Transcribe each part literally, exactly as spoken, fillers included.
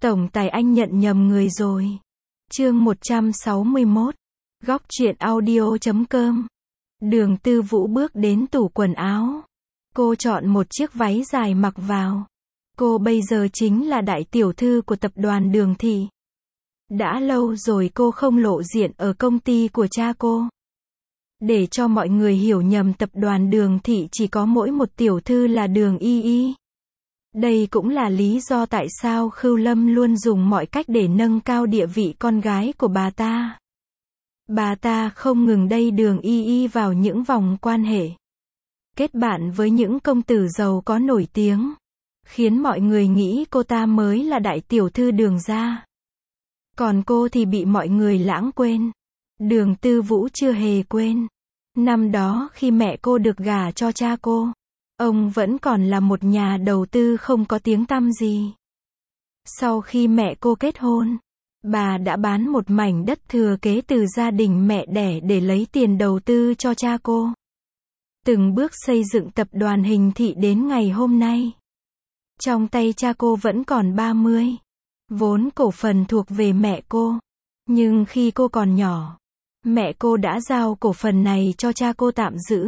Tổng tài anh nhận nhầm người rồi. Chương một trăm sáu mươi mốt. Góc truyện audio chấm com. Đường Tư Vũ bước đến tủ quần áo. Cô chọn một chiếc váy dài mặc vào. Cô bây giờ chính là đại tiểu thư của tập đoàn Đường Thị. Đã lâu rồi cô không lộ diện ở công ty của cha cô. Để cho mọi người hiểu nhầm, tập đoàn Đường Thị chỉ có mỗi một tiểu thư là Đường Y Y. Đây cũng là lý do tại sao Khưu Lâm luôn dùng mọi cách để nâng cao địa vị con gái của bà ta. Bà ta không ngừng đẩy Đường Y Y vào những vòng quan hệ, kết bạn với những công tử giàu có nổi tiếng, khiến mọi người nghĩ cô ta mới là đại tiểu thư Đường gia. Còn cô thì bị mọi người lãng quên. Đường Tư Vũ chưa hề quên. Năm đó khi mẹ cô được gả cho cha cô, ông vẫn còn là một nhà đầu tư không có tiếng tăm gì. Sau khi mẹ cô kết hôn, bà đã bán một mảnh đất thừa kế từ gia đình mẹ đẻ để lấy tiền đầu tư cho cha cô. Từng bước xây dựng tập đoàn Hình Thị đến ngày hôm nay. Trong tay cha cô vẫn còn ba mươi. Vốn cổ phần thuộc về mẹ cô. Nhưng khi cô còn nhỏ, mẹ cô đã giao cổ phần này cho cha cô tạm giữ.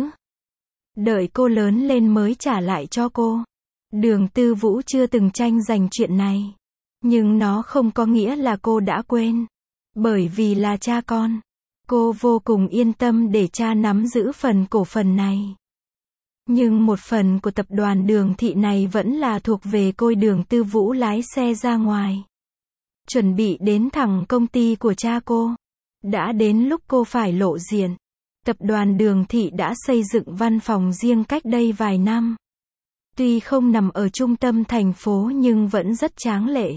Đợi cô lớn lên mới trả lại cho cô. Đường Tư Vũ chưa từng tranh giành chuyện này. Nhưng nó không có nghĩa là cô đã quên. Bởi vì là cha con, cô vô cùng yên tâm để cha nắm giữ phần cổ phần này. Nhưng một phần của tập đoàn Đường Thị này vẫn là thuộc về cô. Đường Tư Vũ lái xe ra ngoài, chuẩn bị đến thẳng công ty của cha cô. Đã đến lúc cô phải lộ diện. Tập đoàn Đường Thị đã xây dựng văn phòng riêng cách đây vài năm. Tuy không nằm ở trung tâm thành phố nhưng vẫn rất tráng lệ.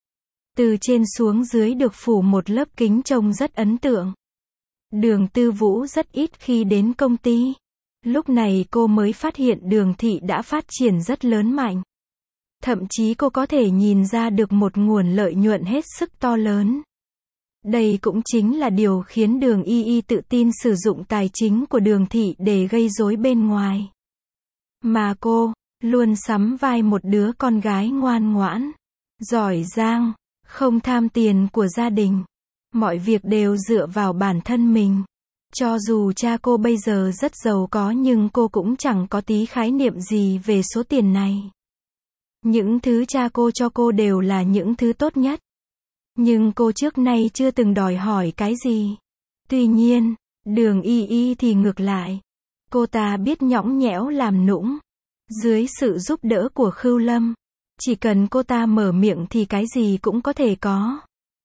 Từ trên xuống dưới được phủ một lớp kính trông rất ấn tượng. Đường Tư Vũ rất ít khi đến công ty. Lúc này cô mới phát hiện Đường Thị đã phát triển rất lớn mạnh. Thậm chí cô có thể nhìn ra được một nguồn lợi nhuận hết sức to lớn. Đây cũng chính là điều khiến Đường Y Y tự tin sử dụng tài chính của Đường Thị để gây rối bên ngoài. Mà cô, luôn sắm vai một đứa con gái ngoan ngoãn, giỏi giang, không tham tiền của gia đình. Mọi việc đều dựa vào bản thân mình. Cho dù cha cô bây giờ rất giàu có nhưng cô cũng chẳng có tí khái niệm gì về số tiền này. Những thứ cha cô cho cô đều là những thứ tốt nhất. Nhưng cô trước nay chưa từng đòi hỏi cái gì. Tuy nhiên, Đường Y Y thì ngược lại. Cô ta biết nhõng nhẽo làm nũng. Dưới sự giúp đỡ của Khưu Lâm, chỉ cần cô ta mở miệng thì cái gì cũng có thể có.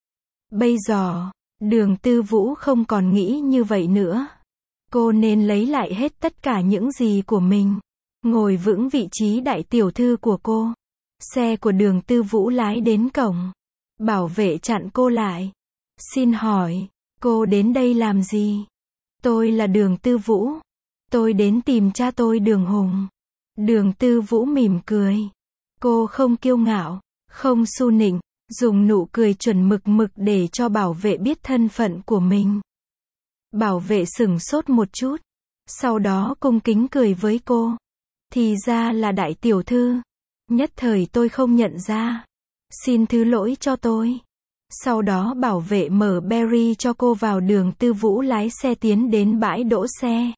Bây giờ, Đường Tư Vũ không còn nghĩ như vậy nữa. Cô nên lấy lại hết tất cả những gì của mình. Ngồi vững vị trí đại tiểu thư của cô. Xe của Đường Tư Vũ lái đến cổng. Bảo vệ chặn cô lại. Xin hỏi, cô đến đây làm gì? Tôi là Đường Tư Vũ. Tôi đến tìm cha tôi Đường Hùng. Đường Tư Vũ mỉm cười. Cô không kiêu ngạo, không su nịnh, dùng nụ cười chuẩn mực mực để cho bảo vệ biết thân phận của mình. Bảo vệ sửng sốt một chút. Sau đó cung kính cười với cô. Thì ra là đại tiểu thư. Nhất thời tôi không nhận ra. Xin thứ lỗi cho tôi. Sau đó bảo vệ mở Berry cho cô vào. Đường Tư Vũ lái xe tiến đến bãi đỗ xe.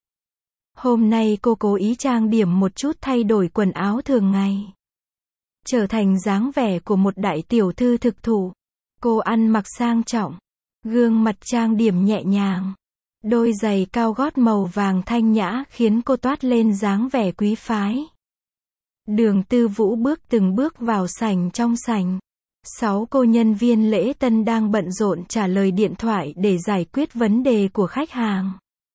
Hôm nay cô cố ý trang điểm một chút, thay đổi quần áo thường ngày. Trở thành dáng vẻ của một đại tiểu thư thực thụ. Cô ăn mặc sang trọng. Gương mặt trang điểm nhẹ nhàng. Đôi giày cao gót màu vàng thanh nhã khiến cô toát lên dáng vẻ quý phái. Đường Tư Vũ bước từng bước vào sảnh. Trong sảnh, sáu cô nhân viên lễ tân đang bận rộn trả lời điện thoại để giải quyết vấn đề của khách hàng.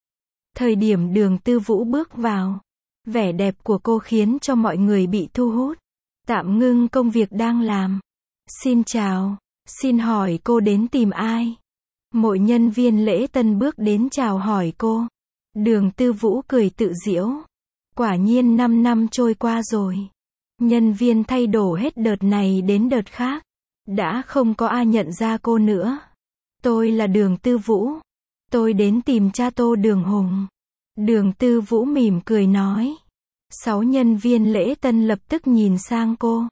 Thời điểm Đường Tư Vũ bước vào, vẻ đẹp của cô khiến cho mọi người bị thu hút. Tạm ngưng công việc đang làm. Xin chào, xin hỏi cô đến tìm ai? Mỗi nhân viên lễ tân bước đến chào hỏi cô. Đường Tư Vũ cười tự giễu. Quả nhiên năm năm trôi qua rồi. Nhân viên thay đổi hết đợt này đến đợt khác. Đã không có ai nhận ra cô nữa. Tôi là Đường Tư Vũ. Tôi đến tìm cha tôi Đường Hùng. Đường Tư Vũ mỉm cười nói. Sáu nhân viên lễ tân lập tức nhìn sang cô.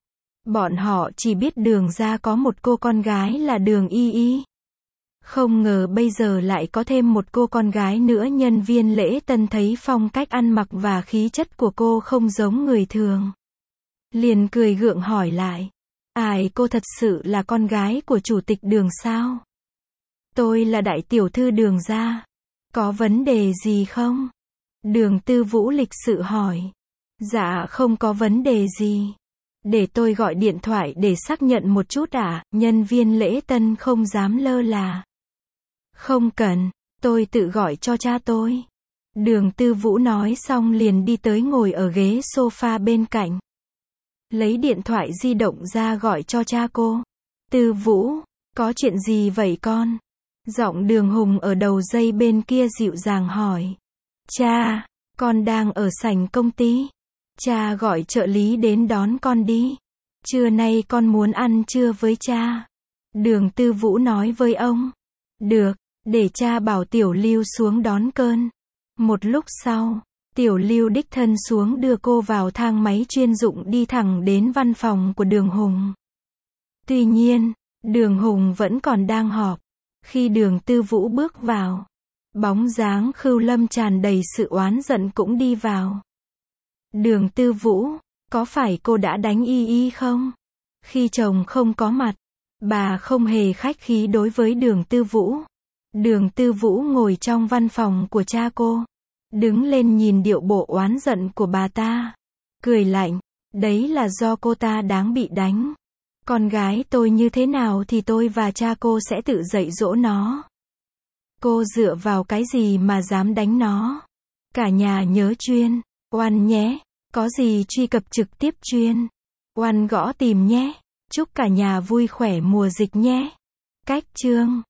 Bọn họ chỉ biết Đường gia có một cô con gái là Đường Y Y. Không ngờ bây giờ lại có thêm một cô con gái nữa. Nhân viên lễ tân thấy phong cách ăn mặc và khí chất của cô không giống người thường. Liền cười gượng hỏi lại. Ai, cô thật sự là con gái của chủ tịch Đường sao? Tôi là đại tiểu thư Đường gia. Có vấn đề gì không? Đường Tư Vũ lịch sự hỏi. Dạ không có vấn đề gì. Để tôi gọi điện thoại để xác nhận một chút ạ. À? Nhân viên lễ tân không dám lơ là. Không cần, tôi tự gọi cho cha tôi. Đường Tư Vũ nói xong liền đi tới ngồi ở ghế sofa bên cạnh. Lấy điện thoại di động ra gọi cho cha cô. Tư Vũ, có chuyện gì vậy con? Giọng Đường Hùng ở đầu dây bên kia dịu dàng hỏi. Cha, con đang ở sảnh công ty. Cha gọi trợ lý đến đón con đi. Trưa nay con muốn ăn trưa với cha. Đường Tư Vũ nói với ông. Được, để cha bảo Tiểu Lưu xuống đón cơn. Một lúc sau, Tiểu Lưu đích thân xuống đưa cô vào thang máy chuyên dụng đi thẳng đến văn phòng của Đường Hùng. Tuy nhiên, Đường Hùng vẫn còn đang họp. Khi Đường Tư Vũ bước vào, bóng dáng Khưu Lâm tràn đầy sự oán giận cũng đi vào. Đường Tư Vũ, có phải cô đã đánh Y Y không? Khi chồng không có mặt, bà không hề khách khí đối với Đường Tư Vũ. Đường Tư Vũ ngồi trong văn phòng của cha cô, đứng lên nhìn điệu bộ oán giận của bà ta, cười lạnh, đấy là do cô ta đáng bị đánh. Con gái tôi như thế nào thì tôi và cha cô sẽ tự dạy dỗ nó. Cô dựa vào cái gì mà dám đánh nó? Cả nhà nhớ chuyên, oan nhé, có gì truy cập trực tiếp chuyên, oan gõ tìm nhé. Chúc cả nhà vui khỏe mùa dịch nhé. Cách chương